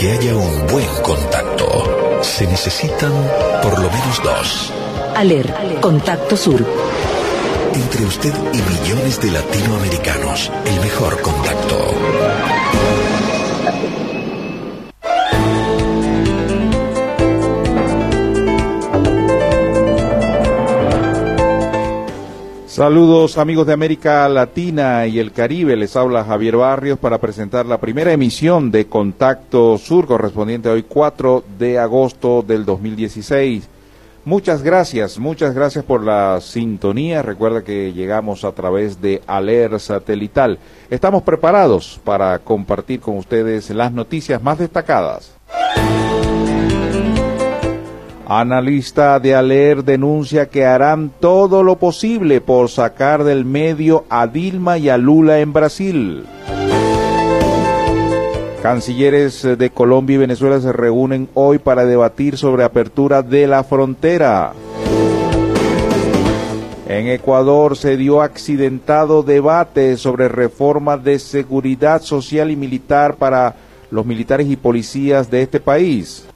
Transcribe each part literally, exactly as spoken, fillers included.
que haya un buen contacto, se necesitan por lo menos dos. ALER, Contacto Sur. Entre usted y millones de latinoamericanos, el mejor contacto. Saludos amigos de América Latina y el Caribe, les habla Javier Barrios para presentar la primera emisión de Contacto Sur correspondiente a hoy cuatro de agosto del dos mil dieciséis. Muchas gracias, muchas gracias por la sintonía. Recuerda que llegamos a través de ALER Satelital. Estamos preparados para compartir con ustedes las noticias más destacadas. Analista de ALER denuncia que harán todo lo posible por sacar del medio a Dilma y a Lula en Brasil. Cancilleres de Colombia y Venezuela se reúnen hoy para debatir sobre apertura de la frontera. En Ecuador se dio accidentado debate sobre reforma de seguridad social y militar para los militares y policías de este país.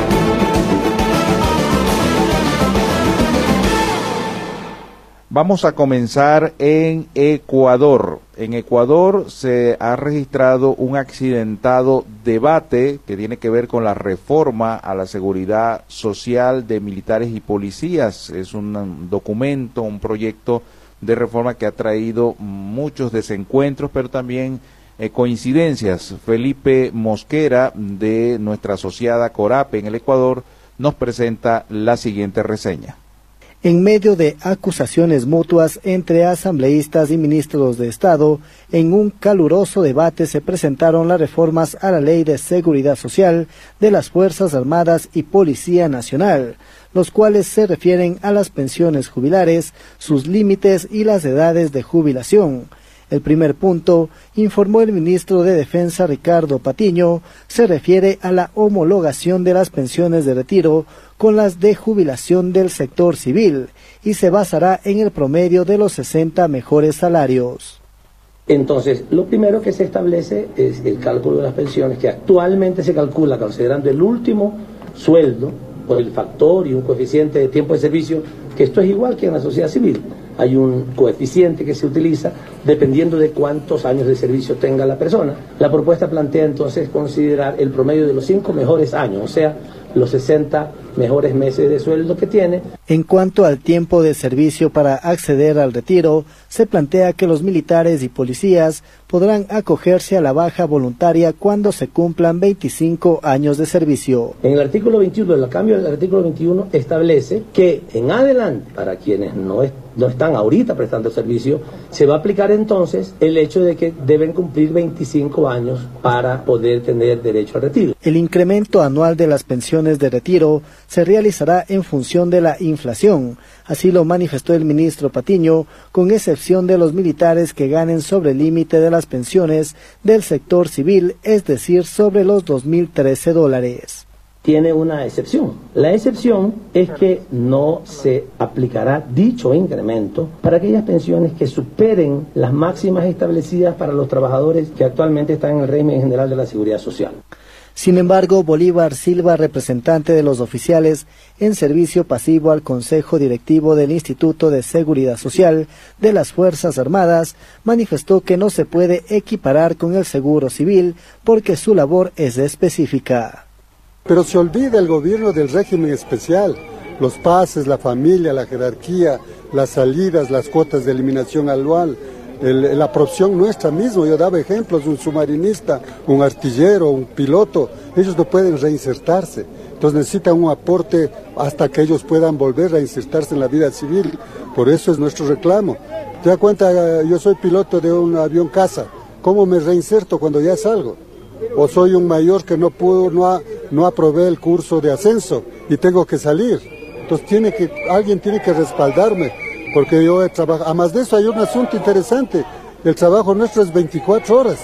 Vamos a comenzar en Ecuador. En Ecuador se ha registrado un accidentado debate que tiene que ver con la reforma a la seguridad social de militares y policías. Es un documento, un proyecto de reforma que ha traído muchos desencuentros, pero también eh, coincidencias. Felipe Mosquera, de nuestra asociada Corape en el Ecuador, nos presenta la siguiente reseña. En medio de acusaciones mutuas entre asambleístas y ministros de Estado, en un caluroso debate se presentaron las reformas a la Ley de Seguridad Social de las Fuerzas Armadas y Policía Nacional, los cuales se refieren a las pensiones jubilares, sus límites y las edades de jubilación. El primer punto, informó el ministro de Defensa Ricardo Patiño, se refiere a la homologación de las pensiones de retiro con las de jubilación del sector civil y se basará en el promedio de los sesenta mejores salarios. Entonces, lo primero que se establece es el cálculo de las pensiones, que actualmente se calcula considerando el último sueldo por el factor y un coeficiente de tiempo de servicio, que esto es igual que en la sociedad civil. Hay un coeficiente que se utiliza dependiendo de cuántos años de servicio tenga la persona. La propuesta plantea entonces considerar el promedio de los cinco mejores años, o sea, los sesenta mejores meses de sueldo que tiene. En cuanto al tiempo de servicio para acceder al retiro, se plantea que los militares y policías podrán acogerse a la baja voluntaria cuando se cumplan veinticinco años de servicio. En el artículo veintiuno, el cambio del artículo veintiuno establece que en adelante, para quienes no, es, no están ahorita prestando servicio, se va a aplicar entonces el hecho de que deben cumplir veinticinco años para poder tener derecho al retiro. El incremento anual de las pensiones de retiro se realizará en función de la inflación, así lo manifestó el ministro Patiño, con excepción de los militares que ganen sobre el límite de las pensiones del sector civil, es decir, sobre los dos mil trece dólares. Tiene una excepción. La excepción es que no se aplicará dicho incremento para aquellas pensiones que superen las máximas establecidas para los trabajadores que actualmente están en el régimen general de la Seguridad Social. Sin embargo, Bolívar Silva, representante de los oficiales en servicio pasivo al Consejo Directivo del Instituto de Seguridad Social de las Fuerzas Armadas, manifestó que no se puede equiparar con el seguro civil porque su labor es específica. Pero se olvida el gobierno del régimen especial, los pases, la familia, la jerarquía, las salidas, las cuotas de eliminación anual, el, la profesión nuestra misma. Yo daba ejemplos, un submarinista, un artillero, un piloto, ellos no pueden reinsertarse, entonces necesitan un aporte hasta que ellos puedan volver a reinsertarse en la vida civil, por eso es nuestro reclamo. ¿Te das cuenta? Yo soy piloto de un avión caza, ¿cómo me reinserto cuando ya salgo? O soy un mayor que no pudo, no, ha, no aprobé el curso de ascenso y tengo que salir, entonces tiene que, alguien tiene que respaldarme, porque yo he trabajado. Además de eso hay un asunto interesante, el trabajo nuestro es veinticuatro horas,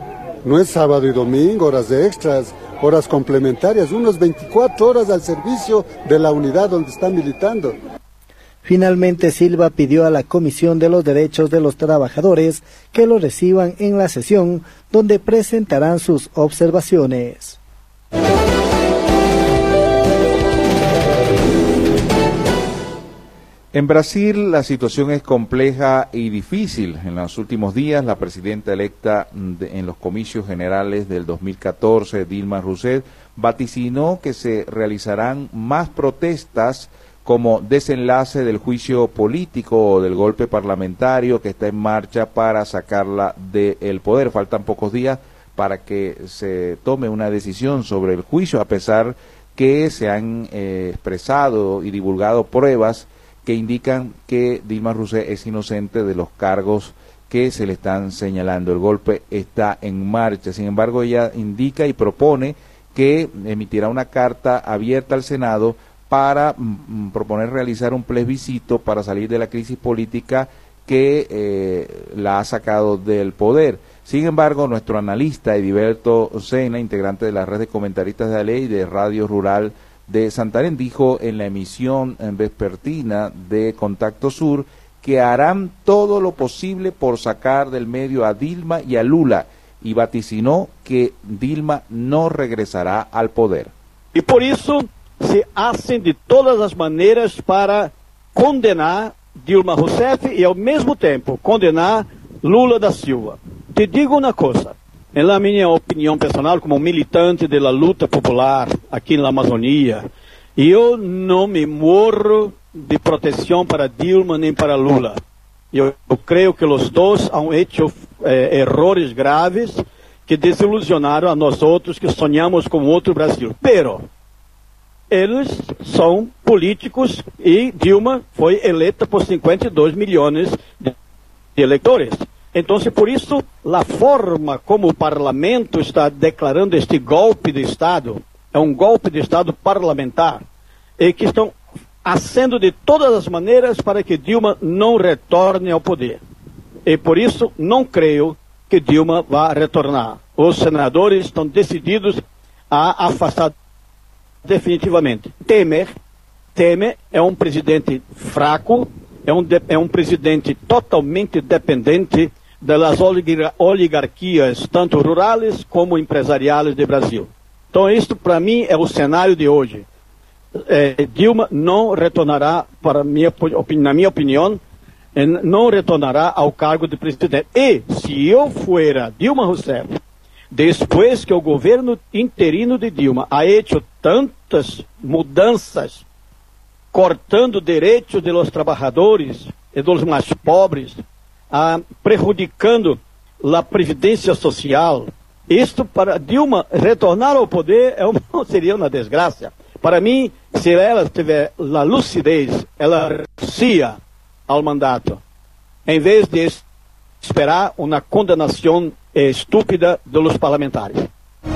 no es sábado y domingo, horas de extras, horas complementarias, unos veinticuatro horas al servicio de la unidad donde está militando. Finalmente, Silva pidió a la Comisión de los Derechos de los Trabajadores que lo reciban en la sesión donde presentarán sus observaciones. En Brasil la situación es compleja y difícil. En los últimos días la presidenta electa de, en los comicios generales del dos mil catorce, Dilma Rousseff, vaticinó que se realizarán más protestas como desenlace del juicio político o del golpe parlamentario que está en marcha para sacarla del poder. Faltan pocos días para que se tome una decisión sobre el juicio, a pesar que se han eh, expresado y divulgado pruebas que indican que Dilma Rousseff es inocente de los cargos que se le están señalando. El golpe está en marcha. Sin embargo, ella indica y propone que emitirá una carta abierta al Senado para mm, proponer realizar un plebiscito para salir de la crisis política que eh, la ha sacado del poder. Sin embargo, nuestro analista Ediberto Sena, integrante de la red de comentaristas de la ley de Radio Rural de Santarém, dijo en la emisión vespertina de Contacto Sur que harán todo lo posible por sacar del medio a Dilma y a Lula, y vaticinó que Dilma no regresará al poder. E por isso se hacen de todas as maneiras para condenar Dilma Rousseff e ao mesmo tempo condenar Lula da Silva. Te digo uma coisa, na minha opinião personal, como militante da luta popular aqui na Amazônia, eu não me morro de proteção para Dilma nem para Lula. Eu, eu creio que os dois han hecho eh, errores graves que desilusionaram a nós outros que sonhamos com outro Brasil. Pero eles são políticos e Dilma foi eleita por cinquenta e dois milhões de eleitores. Então, por isso, a forma como o parlamento está declarando este golpe de Estado, é um golpe de Estado parlamentar, e que estão fazendo de todas as maneiras para que Dilma não retorne ao poder. E por isso, não creio que Dilma vá retornar. Os senadores estão decididos a afastar definitivamente. Temer, Temer é um presidente fraco, é um, de, é um presidente totalmente dependente das oligarquias, tanto rurais como empresariais do Brasil. Então, isso para mim é o cenário de hoje. É, Dilma não retornará, para minha, na minha opinião, não retornará ao cargo de presidente. E, se eu fuera Dilma Rousseff, depois que o governo interino de Dilma ha hecho tantas mudanças, cortando direitos dos trabalhadores e dos mais pobres, ah, prejudicando a previdência social, isto para Dilma retornar ao poder é uma, seria uma desgraça. Para mim, se ela tiver a lucidez, ela renuncia ao mandato, em vez de esperar uma condenação eh, estúpida dos parlamentares.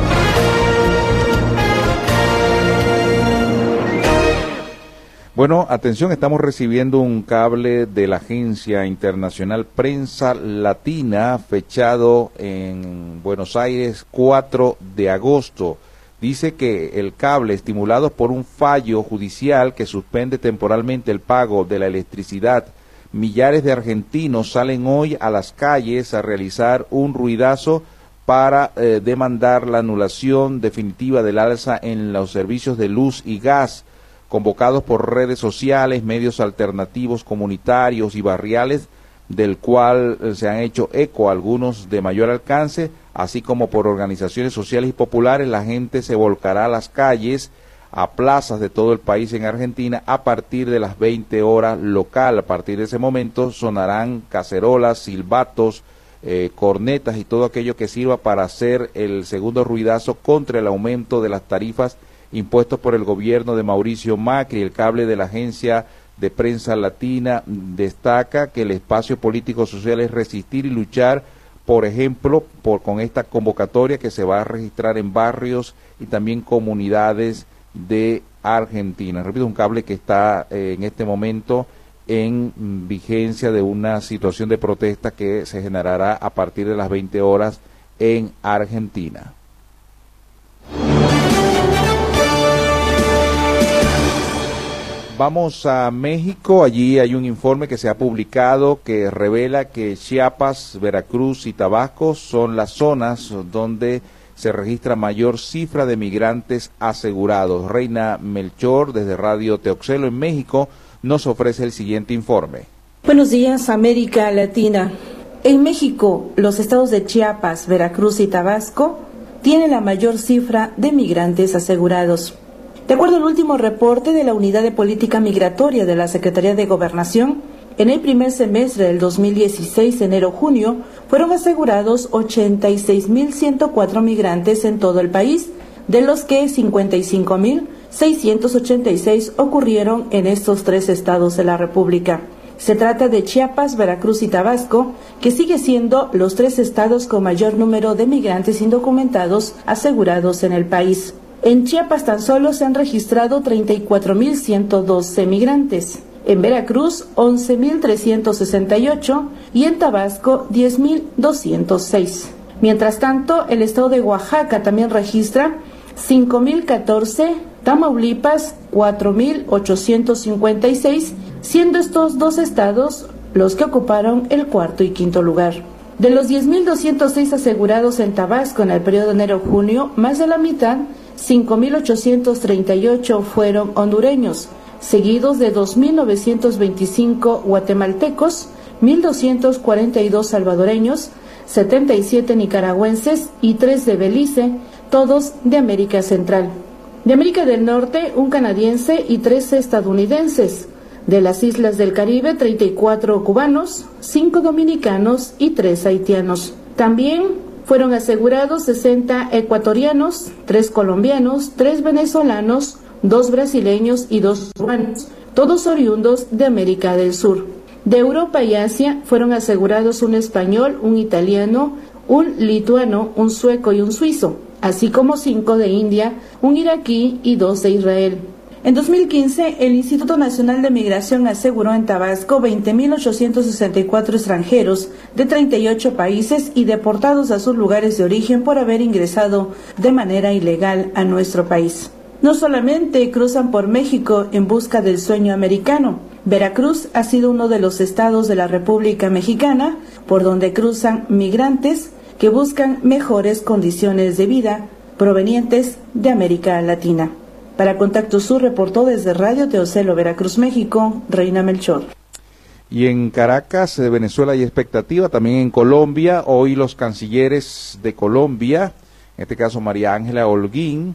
Bueno, atención, estamos recibiendo un cable de la Agencia Internacional Prensa Latina, fechado en Buenos Aires cuatro de agosto. Dice que el cable, estimulado por un fallo judicial que suspende temporalmente el pago de la electricidad, millares de argentinos salen hoy a las calles a realizar un ruidazo para eh, demandar la anulación definitiva del alza en los servicios de luz y gas, convocados por redes sociales, medios alternativos, comunitarios y barriales, del cual se han hecho eco algunos de mayor alcance, así como por organizaciones sociales y populares. La gente se volcará a las calles, a plazas de todo el país en Argentina a partir de las veinte horas local. A partir de ese momento sonarán cacerolas, silbatos, eh, cornetas y todo aquello que sirva para hacer el segundo ruidazo contra el aumento de las tarifas impuestos por el gobierno de Mauricio Macri. El cable de la Agencia de Prensa Latina destaca que el espacio político social es resistir y luchar, por ejemplo, por con esta convocatoria que se va a registrar en barrios y también comunidades de Argentina. Repito, un cable que está eh, en este momento en vigencia de una situación de protesta que se generará a partir de las veinte horas en Argentina. Vamos a México. Allí hay un informe que se ha publicado que revela que Chiapas, Veracruz y Tabasco son las zonas donde se registra mayor cifra de migrantes asegurados. Reina Melchor, desde Radio Teoxelo en México, nos ofrece el siguiente informe. Buenos días, América Latina. En México, los estados de Chiapas, Veracruz y Tabasco tienen la mayor cifra de migrantes asegurados. De acuerdo al último reporte de la Unidad de Política Migratoria de la Secretaría de Gobernación, en el primer semestre del dos mil dieciséis, enero-junio, fueron asegurados ochenta y seis mil ciento cuatro migrantes en todo el país, de los que cincuenta y cinco mil seiscientos ochenta y seis ocurrieron en estos tres estados de la República. Se trata de Chiapas, Veracruz y Tabasco, que sigue siendo los tres estados con mayor número de migrantes indocumentados asegurados en el país. En Chiapas tan solo se han registrado treinta y cuatro mil ciento doce migrantes, en Veracruz once mil trescientos sesenta y ocho y en Tabasco diez mil doscientos seis. Mientras tanto, el estado de Oaxaca también registra cinco mil catorce, Tamaulipas cuatro mil ochocientos cincuenta y seis, siendo estos dos estados los que ocuparon el cuarto y quinto lugar. De los diez mil doscientos seis asegurados en Tabasco en el periodo de enero-junio, más de la mitad, cinco mil ochocientos treinta y ocho, fueron hondureños, seguidos de dos mil novecientos veinticinco guatemaltecos, mil doscientos cuarenta y dos salvadoreños, setenta y siete nicaragüenses y tres de Belice, todos de América Central. De América del Norte, un canadiense y trece estadounidenses. De las islas del Caribe, treinta y cuatro cubanos, cinco dominicanos y tres haitianos. También fueron asegurados sesenta ecuatorianos, tres colombianos, tres venezolanos, dos brasileños y dos cubanos, todos oriundos de América del Sur. De Europa y Asia fueron asegurados un español, un italiano, un lituano, un sueco y un suizo, así como cinco de India, un iraquí y dos de Israel. En dos mil quince, el Instituto Nacional de Migración aseguró en Tabasco veinte mil ochocientos sesenta y cuatro extranjeros de treinta y ocho países y deportados a sus lugares de origen por haber ingresado de manera ilegal a nuestro país. No solamente cruzan por México en busca del sueño americano. Veracruz ha sido uno de los estados de la República Mexicana por donde cruzan migrantes que buscan mejores condiciones de vida provenientes de América Latina. Para Contacto Sur reportó desde Radio Teocelo, Veracruz, México, Reina Melchor. Y en Caracas, de Venezuela, hay expectativa. También en Colombia, hoy los cancilleres de Colombia, en este caso María Ángela Holguín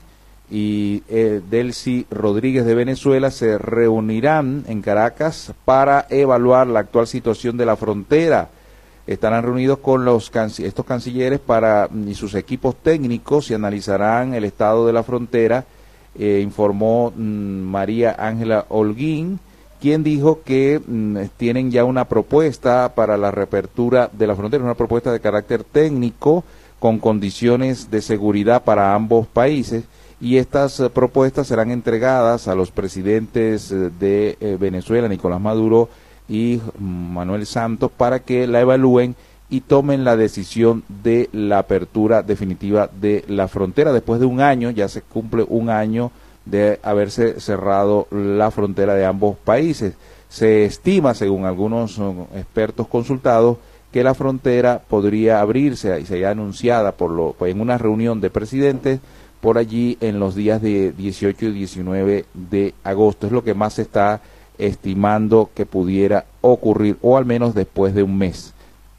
y eh, Delcy Rodríguez de Venezuela, se reunirán en Caracas para evaluar la actual situación de la frontera. Estarán reunidos con los estos cancilleres para y sus equipos técnicos y analizarán el estado de la frontera. Eh, informó mm, María Ángela Holguín, quien dijo que mm, tienen ya una propuesta para la reapertura de la frontera, una propuesta de carácter técnico con condiciones de seguridad para ambos países, y estas eh, propuestas serán entregadas a los presidentes eh, de eh, Venezuela, Nicolás Maduro y mm, Manuel Santos, para que la evalúen y tomen la decisión de la apertura definitiva de la frontera. Después de un año, ya se cumple un año de haberse cerrado la frontera de ambos países. Se estima, según algunos expertos consultados, que la frontera podría abrirse, y sería anunciada por lo, en una reunión de presidentes por allí en los días de dieciocho y diecinueve de agosto. Es lo que más se está estimando que pudiera ocurrir, o al menos después de un mes.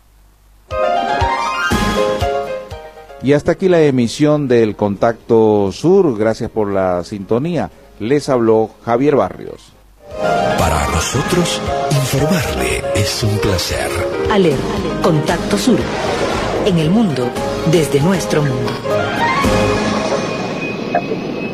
Y hasta aquí la emisión del Contacto Sur. Gracias por la sintonía. Les habló Javier Barrios. Para nosotros, informarle es un placer. ALER, Contacto Sur. En el mundo, desde nuestro mundo.